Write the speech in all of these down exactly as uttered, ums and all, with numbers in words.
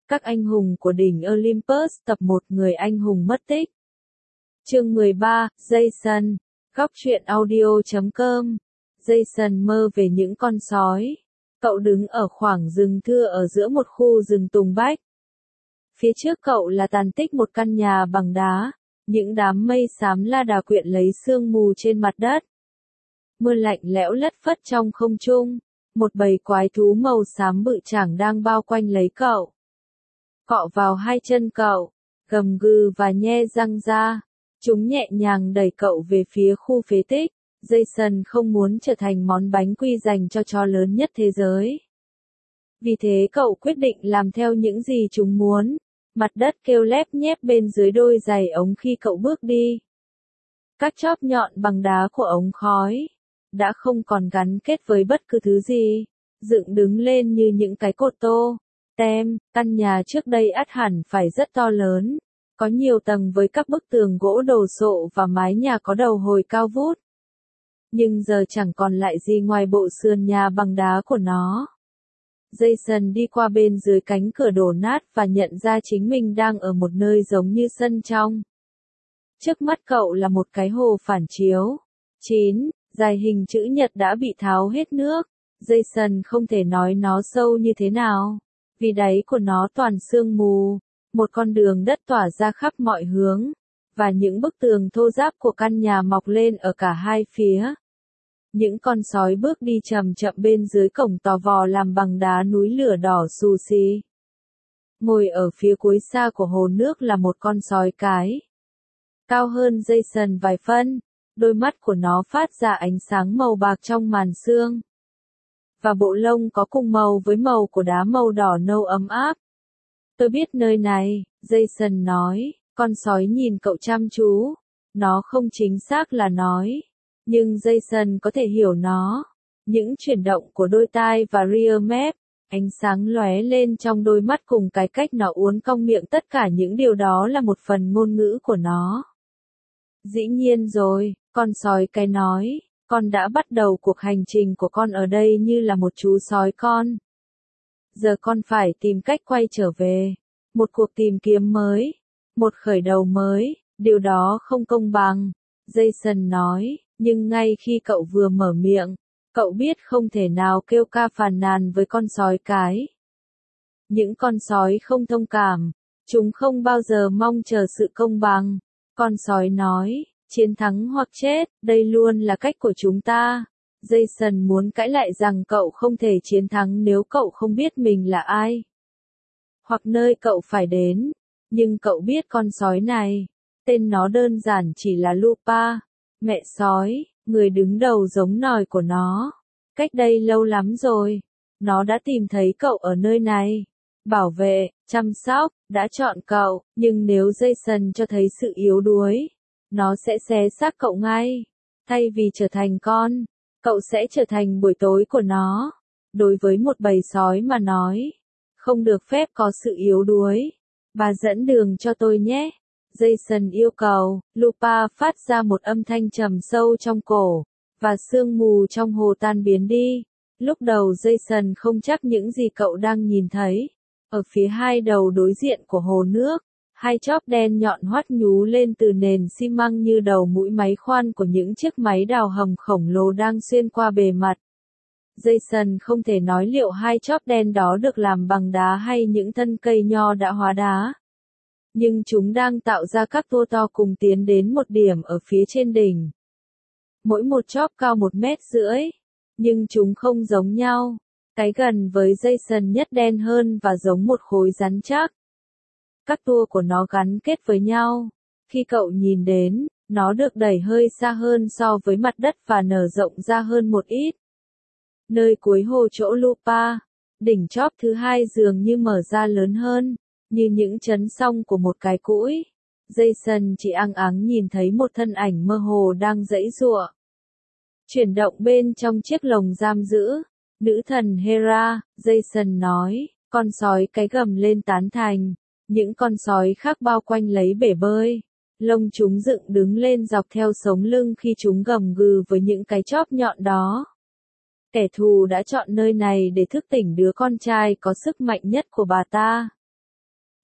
Các anh hùng của đỉnh Olympus tập một Người anh hùng mất tích. Chương mười ba, Jason. Góc truyện audio chấm com. Jason mơ về những con sói. Cậu đứng ở khoảng rừng thưa ở giữa một khu rừng tùng bách. Phía trước cậu là tàn tích một căn nhà bằng đá, những đám mây xám la đà quyện lấy sương mù trên mặt đất. Mưa lạnh lẽo lất phất trong không trung, một bầy quái thú màu xám bự chảng đang bao quanh lấy cậu. Cọ vào hai chân cậu, gầm gừ và nhe răng ra. Chúng nhẹ nhàng đẩy cậu về phía khu phế tích. Jason không muốn trở thành món bánh quy dành cho chó lớn nhất thế giới. Vì thế cậu quyết định làm theo những gì chúng muốn. Mặt đất kêu lép nhép bên dưới đôi giày ống khi cậu bước đi. Các chóp nhọn bằng đá của ống khói đã không còn gắn kết với bất cứ thứ gì, dựng đứng lên như những cái cột tô. Tem, căn nhà trước đây ắt hẳn phải rất to lớn, có nhiều tầng với các bức tường gỗ đồ sộ và mái nhà có đầu hồi cao vút. Nhưng giờ chẳng còn lại gì ngoài bộ sườn nhà bằng đá của nó. Jason đi qua bên dưới cánh cửa đổ nát và nhận ra chính mình đang ở một nơi giống như sân trong. Trước mắt cậu là một cái hồ phản chiếu. chín. Dài hình chữ nhật đã bị tháo hết nước. Jason không thể nói nó sâu như thế nào, vì đáy của nó toàn sương mù, một con đường đất tỏa ra khắp mọi hướng, và những bức tường thô ráp của căn nhà mọc lên ở cả hai phía. Những con sói bước đi chậm chậm bên dưới cổng tò vò làm bằng đá núi lửa đỏ xù xì. Ngồi ở phía cuối xa của hồ nước là một con sói cái. Cao hơn Jason vài phân, đôi mắt của nó phát ra ánh sáng màu bạc trong màn sương. Và bộ lông có cùng màu với màu của đá màu đỏ nâu ấm áp. Tôi biết nơi này, Jason nói. Con sói nhìn cậu chăm chú. Nó không chính xác là nói, nhưng Jason có thể hiểu nó. Những chuyển động của đôi tai và rear mép, ánh sáng lóe lên trong đôi mắt cùng cái cách nó uốn cong miệng, tất cả những điều đó là một phần ngôn ngữ của nó. Dĩ nhiên rồi, con sói cái nói, con đã bắt đầu cuộc hành trình của con ở đây như là một chú sói con. Giờ con phải tìm cách quay trở về. Một cuộc tìm kiếm mới. Một khởi đầu mới. Điều đó không công bằng. Jason nói, nhưng ngay khi cậu vừa mở miệng, cậu biết không thể nào kêu ca phàn nàn với con sói cái. Những con sói không thông cảm. Chúng không bao giờ mong chờ sự công bằng. Con sói nói, chiến thắng hoặc chết, đây luôn là cách của chúng ta. Jason muốn cãi lại rằng cậu không thể chiến thắng nếu cậu không biết mình là ai, hoặc nơi cậu phải đến. Nhưng cậu biết con sói này, tên nó đơn giản chỉ là Lupa, mẹ sói, người đứng đầu giống nòi của nó. Cách đây lâu lắm rồi, nó đã tìm thấy cậu ở nơi này, bảo vệ, chăm sóc, đã chọn cậu. Nhưng nếu Jason cho thấy sự yếu đuối, nó sẽ xé xác cậu ngay. Thay vì trở thành con, cậu sẽ trở thành buổi tối của nó. Đối với một bầy sói mà nói, không được phép có sự yếu đuối. Bà dẫn đường cho tôi nhé. Jason yêu cầu. Lupa phát ra một âm thanh trầm sâu trong cổ, và sương mù trong hồ tan biến đi. Lúc đầu Jason không chắc những gì cậu đang nhìn thấy. Ở phía hai đầu đối diện của hồ nước, hai chóp đen nhọn hoắt nhú lên từ nền xi măng như đầu mũi máy khoan của những chiếc máy đào hầm khổng lồ đang xuyên qua bề mặt. Jason không thể nói liệu hai chóp đen đó được làm bằng đá hay những thân cây nho đã hóa đá. Nhưng chúng đang tạo ra các tua to cùng tiến đến một điểm ở phía trên đỉnh. Mỗi một chóp cao một mét rưỡi, nhưng chúng không giống nhau. Cái gần với Jason nhất đen hơn và giống một khối rắn chắc. Các tua của nó gắn kết với nhau. Khi cậu nhìn đến, nó được đẩy hơi xa hơn so với mặt đất và nở rộng ra hơn một ít. Nơi cuối hồ chỗ Lupa, đỉnh chóp thứ hai dường như mở ra lớn hơn, như những chấn song của một cái cũi. Jason chỉ ăng áng nhìn thấy một thân ảnh mơ hồ đang giãy giụa, chuyển động bên trong chiếc lồng giam giữ. Nữ thần Hera, Jason nói. Con sói cái gầm lên tán thành. Những con sói khác bao quanh lấy bể bơi. Lông chúng dựng đứng lên dọc theo sống lưng khi chúng gầm gừ với những cái chóp nhọn đó. Kẻ thù đã chọn nơi này để thức tỉnh đứa con trai có sức mạnh nhất của bà ta.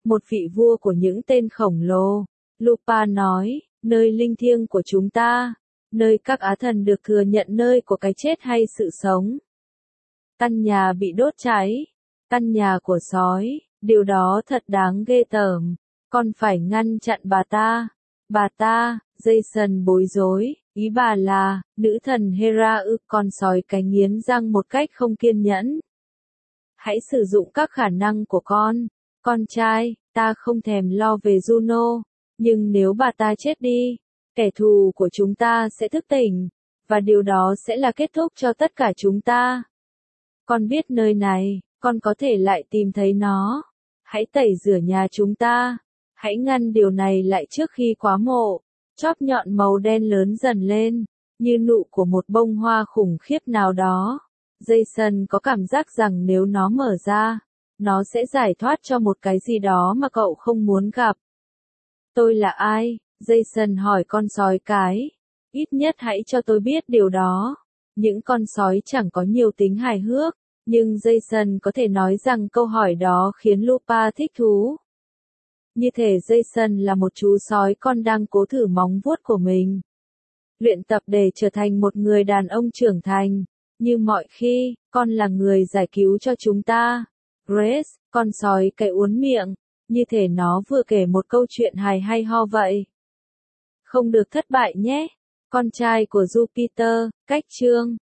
một vị vua của những tên khổng lồ. Lupa nói, nơi linh thiêng của chúng ta, nơi các á thần được thừa nhận nơi của cái chết hay sự sống. Căn nhà bị đốt cháy, căn nhà của sói, điều đó thật đáng ghê tởm, con phải ngăn chặn bà ta. Bà ta, Jason bối rối, ý bà là, nữ thần Hera ư? Con sói cái nghiến răng một cách không kiên nhẫn. Hãy sử dụng các khả năng của con, con trai, ta không thèm lo về Juno, nhưng nếu bà ta chết đi, kẻ thù của chúng ta sẽ thức tỉnh, và điều đó sẽ là kết thúc cho tất cả chúng ta. Con biết nơi này, con có thể lại tìm thấy nó. Hãy tẩy rửa nhà chúng ta. Hãy ngăn điều này lại trước khi quá mộ. Chóp nhọn màu đen lớn dần lên, như nụ của một bông hoa khủng khiếp nào đó. Jason có cảm giác rằng nếu nó mở ra, nó sẽ giải thoát cho một cái gì đó mà cậu không muốn gặp. Tôi là ai? Jason hỏi con sói cái. Ít nhất hãy cho tôi biết điều đó. Những con sói chẳng có nhiều tính hài hước, nhưng Jason có thể nói rằng câu hỏi đó khiến Lupa thích thú. Như thể Jason là một chú sói con đang cố thử móng vuốt của mình. Luyện tập để trở thành một người đàn ông trưởng thành. Như mọi khi, con là người giải cứu cho chúng ta. Grace, con sói cái uốn miệng, như thể nó vừa kể một câu chuyện hài hay ho vậy. Không được thất bại nhé. Con trai của Jupiter, cách chương.